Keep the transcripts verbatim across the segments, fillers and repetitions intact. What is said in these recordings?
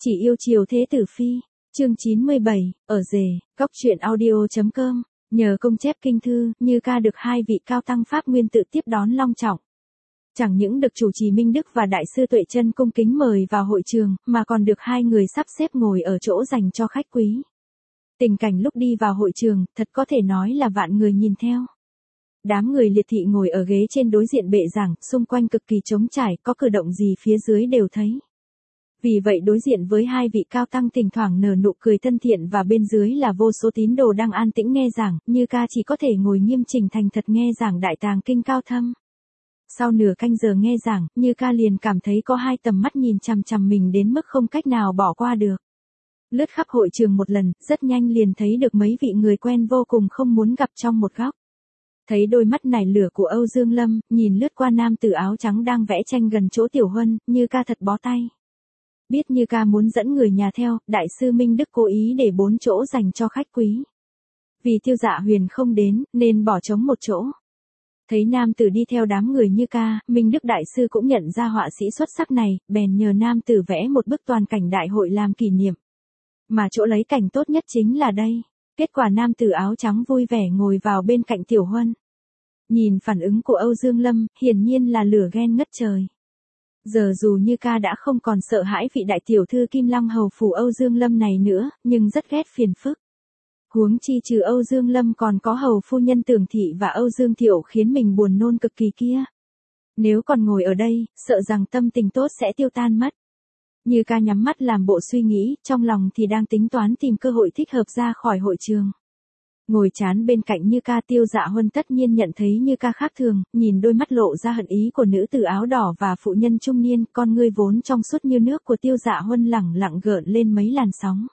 Chỉ yêu chiều thế tử phi, chương chín mươi bảy, ở rể, cóc truyện audio.com, nhờ công chép kinh thư, Như Ca được hai vị cao tăng Pháp Nguyên tự tiếp đón long trọng. Chẳng những được chủ trì Minh Đức và Đại sư Tuệ Chân cung kính mời vào hội trường, mà còn được hai người sắp xếp ngồi ở chỗ dành cho khách quý. Tình cảnh lúc đi vào hội trường, thật có thể nói là vạn người nhìn theo. Đám người liệt thị ngồi ở ghế trên đối diện bệ giảng, xung quanh cực kỳ trống trải, có cử động gì phía dưới đều thấy. Vì vậy đối diện với hai vị cao tăng thỉnh thoảng nở nụ cười thân thiện và bên dưới là vô số tín đồ đang an tĩnh nghe giảng, Như Ca chỉ có thể ngồi nghiêm chỉnh thành thật nghe giảng Đại Tàng Kinh cao thâm. Sau nửa canh giờ nghe giảng, Như Ca liền cảm thấy có hai tầm mắt nhìn chằm chằm mình đến mức không cách nào bỏ qua được. Lướt khắp hội trường một lần, rất nhanh liền thấy được mấy vị người quen vô cùng không muốn gặp trong một góc. Thấy đôi mắt nảy lửa của Âu Dương Lâm, nhìn lướt qua nam tử áo trắng đang vẽ tranh gần chỗ Tiểu Huân, Như Ca thật bó tay. Biết Như Ca muốn dẫn người nhà theo, Đại sư Minh Đức cố ý để bốn chỗ dành cho khách quý. Vì Tiêu Dạ Huyền không đến, nên bỏ trống một chỗ. Thấy nam tử đi theo đám người Như Ca, Minh Đức Đại sư cũng nhận ra họa sĩ xuất sắc này, bèn nhờ nam tử vẽ một bức toàn cảnh đại hội làm kỷ niệm. Mà chỗ lấy cảnh tốt nhất chính là đây. Kết quả nam tử áo trắng vui vẻ ngồi vào bên cạnh Tiểu Huân. Nhìn phản ứng của Âu Dương Lâm, hiển nhiên là lửa ghen ngất trời. Giờ dù Như Ca đã không còn sợ hãi vị đại tiểu thư Kim Long hầu phủ Âu Dương Lâm này nữa, nhưng rất ghét phiền phức. Huống chi trừ Âu Dương Lâm còn có hầu phu nhân Tưởng Thị và Âu Dương Thiệu khiến mình buồn nôn cực kỳ kia. Nếu còn ngồi ở đây, sợ rằng tâm tình tốt sẽ tiêu tan mất. Như Ca nhắm mắt làm bộ suy nghĩ, trong lòng thì đang tính toán tìm cơ hội thích hợp ra khỏi hội trường. Ngồi chán bên cạnh Như Ca, Tiêu Dạ Huân tất nhiên nhận thấy Như Ca khác thường, nhìn đôi mắt lộ ra hận ý của nữ tử áo đỏ và phụ nhân trung niên, con ngươi vốn trong suốt như nước của Tiêu Dạ Huân lẳng lặng gợn lên mấy làn sóng.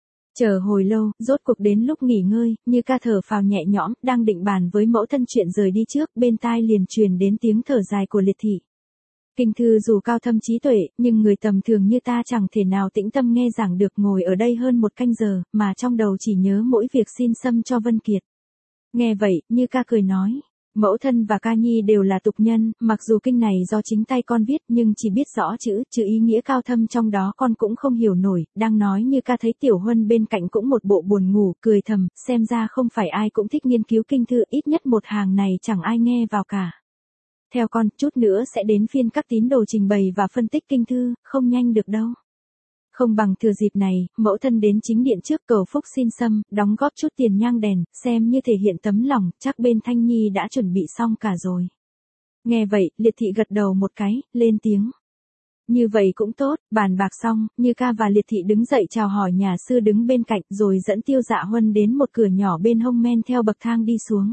Chờ hồi lâu, rốt cuộc đến lúc nghỉ ngơi, Như Ca thở phào nhẹ nhõm, đang định bàn với mẫu thân chuyện rời đi trước, bên tai liền truyền đến tiếng thở dài của liệt thị. Kinh thư dù cao thâm trí tuệ, nhưng người tầm thường như ta chẳng thể nào tĩnh tâm nghe giảng được, ngồi ở đây hơn một canh giờ, mà trong đầu chỉ nhớ mỗi việc xin xâm cho Vân Kiệt. Nghe vậy, Như Ca cười nói, mẫu thân và Ca Nhi đều là tục nhân, mặc dù kinh này do chính tay con viết nhưng chỉ biết rõ chữ, chứ ý nghĩa cao thâm trong đó con cũng không hiểu nổi. Đang nói Như Ca thấy Tiểu Huân bên cạnh cũng một bộ buồn ngủ, cười thầm, xem ra không phải ai cũng thích nghiên cứu kinh thư, ít nhất một hàng này chẳng ai nghe vào cả. Theo con, chút nữa sẽ đến phiên các tín đồ trình bày và phân tích kinh thư, không nhanh được đâu. Không bằng thừa dịp này, mẫu thân đến chính điện trước cầu phúc xin xâm, đóng góp chút tiền nhang đèn, xem như thể hiện tấm lòng, chắc bên Thanh Nhi đã chuẩn bị xong cả rồi. Nghe vậy, liệt thị gật đầu một cái, lên tiếng. Như vậy cũng tốt, bàn bạc xong, Như Ca và liệt thị đứng dậy chào hỏi nhà sư đứng bên cạnh, rồi dẫn Tiêu Dạ Huân đến một cửa nhỏ bên hông men theo bậc thang đi xuống.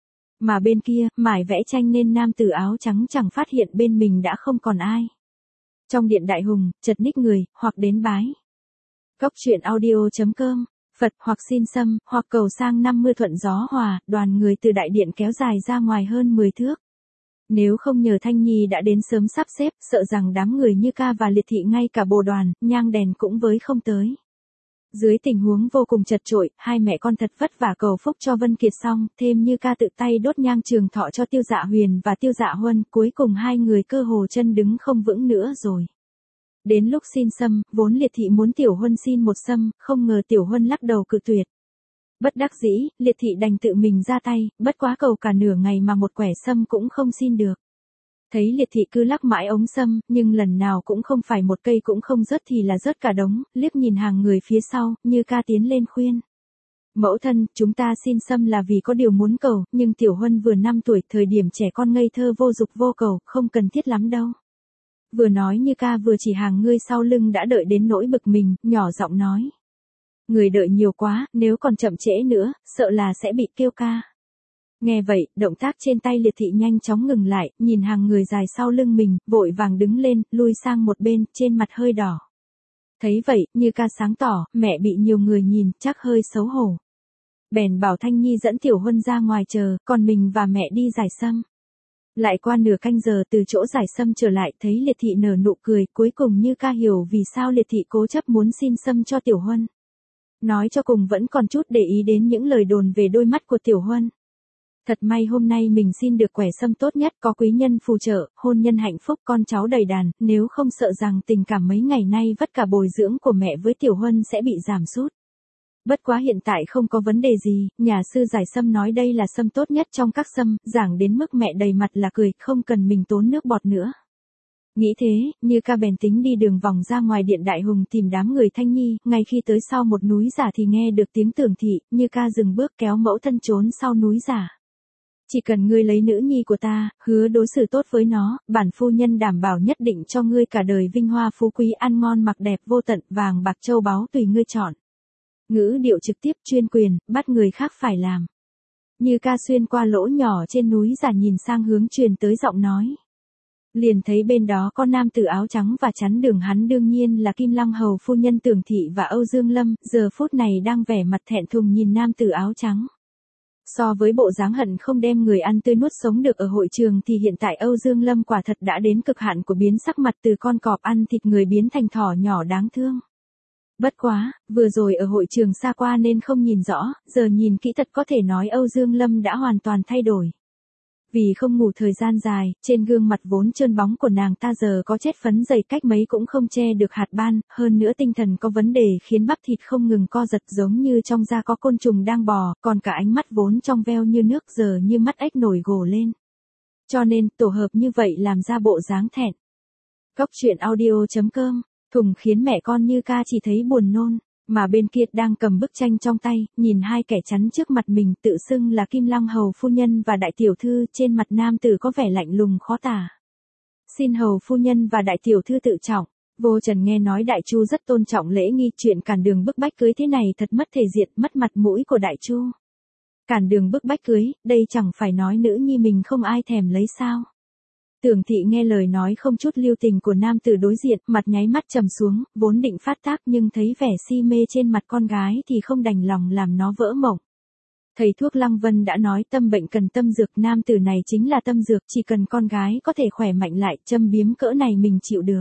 Mà bên kia, mải vẽ tranh nên nam tử áo trắng chẳng phát hiện bên mình đã không còn ai. Trong điện đại hùng, chật ních người, hoặc đến bái. Cóc truyện audio.com, Phật hoặc xin xâm, hoặc cầu sang năm mươi thuận gió hòa, đoàn người từ đại điện kéo dài ra ngoài hơn mười thước. Nếu không nhờ Thanh Nhi đã đến sớm sắp xếp, sợ rằng đám người Như Ca và liệt thị ngay cả bồ đoàn, nhang đèn cũng với không tới. Dưới tình huống vô cùng chật chội, hai mẹ con thật vất vả cầu phúc cho Vân Kiệt xong, thêm Như Ca tự tay đốt nhang trường thọ cho Tiêu Dạ Huyền và Tiêu Dạ Huân, cuối cùng hai người cơ hồ chân đứng không vững nữa rồi. Đến lúc xin xâm, vốn liệt thị muốn Tiểu Huân xin một xâm, không ngờ Tiểu Huân lắc đầu cự tuyệt. Bất đắc dĩ, liệt thị đành tự mình ra tay, bất quá cầu cả nửa ngày mà một quẻ xâm cũng không xin được. Thấy liệt thị cứ lắc mãi ống xâm, nhưng lần nào cũng không phải một cây cũng không rớt thì là rớt cả đống, liếc nhìn hàng người phía sau, Như Ca tiến lên khuyên. Mẫu thân, chúng ta xin xâm là vì có điều muốn cầu, nhưng Tiểu Huân vừa năm tuổi, thời điểm trẻ con ngây thơ vô dục vô cầu, không cần thiết lắm đâu. Vừa nói Như Ca vừa chỉ hàng ngươi sau lưng đã đợi đến nỗi bực mình, nhỏ giọng nói. Người đợi nhiều quá, nếu còn chậm trễ nữa, sợ là sẽ bị kêu ca. Nghe vậy, động tác trên tay liệt thị nhanh chóng ngừng lại, nhìn hàng người dài sau lưng mình, vội vàng đứng lên, lui sang một bên, trên mặt hơi đỏ. Thấy vậy, Như Ca sáng tỏ, mẹ bị nhiều người nhìn, chắc hơi xấu hổ. Bèn bảo Thanh Nhi dẫn Tiểu Huân ra ngoài chờ, còn mình và mẹ đi giải sâm. Lại qua nửa canh giờ từ chỗ giải sâm trở lại, thấy liệt thị nở nụ cười, cuối cùng Như Ca hiểu vì sao liệt thị cố chấp muốn xin xâm cho Tiểu Huân. Nói cho cùng vẫn còn chút để ý đến những lời đồn về đôi mắt của Tiểu Huân. Thật may hôm nay mình xin được quẻ sâm tốt nhất, có quý nhân phù trợ, hôn nhân hạnh phúc, con cháu đầy đàn, nếu không sợ rằng tình cảm mấy ngày nay vất cả bồi dưỡng của mẹ với Tiểu Huân sẽ bị giảm sút. Bất quá hiện tại không có vấn đề gì, nhà sư giải sâm nói đây là sâm tốt nhất trong các sâm, giảng đến mức mẹ đầy mặt là cười, không cần mình tốn nước bọt nữa. Nghĩ thế, Như Ca bèn tính đi đường vòng ra ngoài điện Đại Hùng tìm đám người Thanh Nhi, ngay khi tới sau một núi giả thì nghe được tiếng Tưởng Thị, Như Ca dừng bước kéo mẫu thân trốn sau núi giả. Chỉ cần ngươi lấy nữ nhi của ta, hứa đối xử tốt với nó, bản phu nhân đảm bảo nhất định cho ngươi cả đời vinh hoa phú quý, ăn ngon mặc đẹp vô tận, vàng bạc châu báu tùy ngươi chọn. Ngữ điệu trực tiếp chuyên quyền, bắt người khác phải làm. Như Ca xuyên qua lỗ nhỏ trên núi giả nhìn sang hướng truyền tới giọng nói. Liền thấy bên đó có nam tử áo trắng và chắn đường, hắn đương nhiên là Kim Lăng hầu phu nhân Tưởng Thị và Âu Dương Lâm, giờ phút này đang vẻ mặt thẹn thùng nhìn nam tử áo trắng. So với bộ dáng hận không đem người ăn tươi nuốt sống được ở hội trường thì hiện tại Âu Dương Lâm quả thật đã đến cực hạn của biến sắc mặt, từ con cọp ăn thịt người biến thành thỏ nhỏ đáng thương. Bất quá, vừa rồi ở hội trường xa qua nên không nhìn rõ, giờ nhìn kỹ thật có thể nói Âu Dương Lâm đã hoàn toàn thay đổi. Vì không ngủ thời gian dài, trên gương mặt vốn trơn bóng của nàng ta giờ có chết phấn dày cách mấy cũng không che được hạt ban, hơn nữa tinh thần có vấn đề khiến bắp thịt không ngừng co giật giống như trong da có côn trùng đang bò, còn cả ánh mắt vốn trong veo như nước giờ như mắt ếch nổi gồ lên. Cho nên, tổ hợp như vậy làm ra bộ dáng thẹn. Cóc truyện audio chấm com, thùng khiến mẹ con Như Ca chỉ thấy buồn nôn. Mà bên kia đang cầm bức tranh trong tay, nhìn hai kẻ chắn trước mặt mình tự xưng là Kim Lăng hầu phu nhân và đại tiểu thư, trên mặt nam tử có vẻ lạnh lùng khó tả. Xin hầu phu nhân và đại tiểu thư tự trọng. Vô Trần nghe nói Đại Chu rất tôn trọng lễ nghi, chuyện cản đường bức bách cưới thế này thật mất thể diện, mất mặt mũi của Đại Chu. Cản đường bức bách cưới, đây chẳng phải nói nữ nhi mình không ai thèm lấy sao. Tưởng Thị nghe lời nói không chút lưu tình của nam tử đối diện, mặt nháy mắt trầm xuống, vốn định phát tác nhưng thấy vẻ si mê trên mặt con gái thì không đành lòng làm nó vỡ mộng. Thầy thuốc Lăng Vân đã nói tâm bệnh cần tâm dược, nam tử này chính là tâm dược, chỉ cần con gái có thể khỏe mạnh lại, châm biếm cỡ này mình chịu được.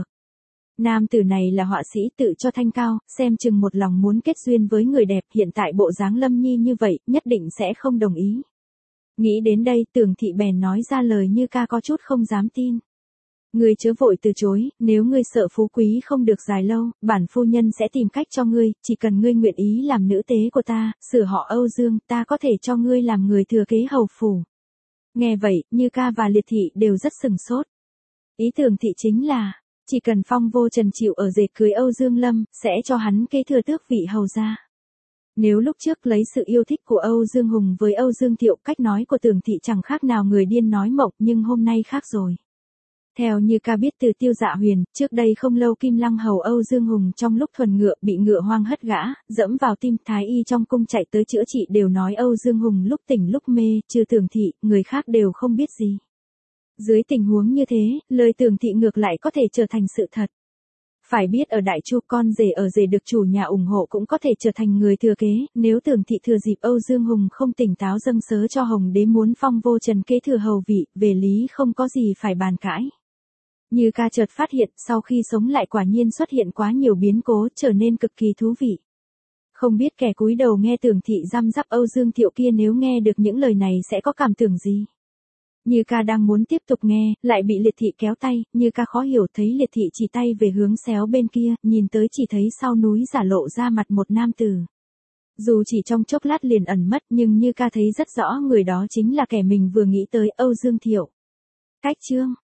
Nam tử này là họa sĩ tự cho thanh cao, xem chừng một lòng muốn kết duyên với người đẹp, hiện tại bộ dáng Lâm Nhi như vậy, nhất định sẽ không đồng ý. Nghĩ đến đây, Tưởng Thị bèn nói ra lời Như Ca có chút không dám tin. Ngươi chớ vội từ chối, nếu ngươi sợ phú quý không được dài lâu, bản phu nhân sẽ tìm cách cho ngươi, chỉ cần ngươi nguyện ý làm nữ tế của ta, sửa họ Âu Dương, ta có thể cho ngươi làm người thừa kế hầu phủ. Nghe vậy, Như Ca và Liệt Thị đều rất sừng sốt. Ý tưởng Thị chính là, chỉ cần Phong Vô Trần chịu ở dệt cưới Âu Dương Lâm, sẽ cho hắn kế thừa tước vị hầu gia. Nếu lúc trước lấy sự yêu thích của Âu Dương Hùng với Âu Dương Thiệu, cách nói của Tưởng Thị chẳng khác nào người điên nói mộng, nhưng hôm nay khác rồi. Theo Như Ca biết từ Tiêu Dạ Huyền, trước đây không lâu Kim Lăng hầu Âu Dương Hùng trong lúc thuần ngựa bị ngựa hoang hất gã, dẫm vào tim, thái y trong cung chạy tới chữa trị đều nói Âu Dương Hùng lúc tỉnh lúc mê, trừ Tưởng Thị, người khác đều không biết gì. Dưới tình huống như thế, lời Tưởng Thị ngược lại có thể trở thành sự thật. Phải biết ở Đại Chu, con rể ở rể được chủ nhà ủng hộ cũng có thể trở thành người thừa kế, nếu Tưởng Thị thừa dịp Âu Dương Hùng không tỉnh táo dâng sớ cho Hồng Đế muốn Phong Vô Trần kế thừa hầu vị, về lý không có gì phải bàn cãi. Như Ca chợt phát hiện, sau khi sống lại quả nhiên xuất hiện quá nhiều biến cố, trở nên cực kỳ thú vị. Không biết kẻ cúi đầu nghe Tưởng Thị răm rắp Âu Dương Thiệu kia nếu nghe được những lời này sẽ có cảm tưởng gì. Như Ca đang muốn tiếp tục nghe, lại bị Liệt Thị kéo tay, Như Ca khó hiểu thấy Liệt Thị chỉ tay về hướng xéo bên kia, nhìn tới chỉ thấy sau núi giả lộ ra mặt một nam tử. Dù chỉ trong chốc lát liền ẩn mất nhưng Như Ca thấy rất rõ người đó chính là kẻ mình vừa nghĩ tới, Âu Dương Thiệu. Cách chương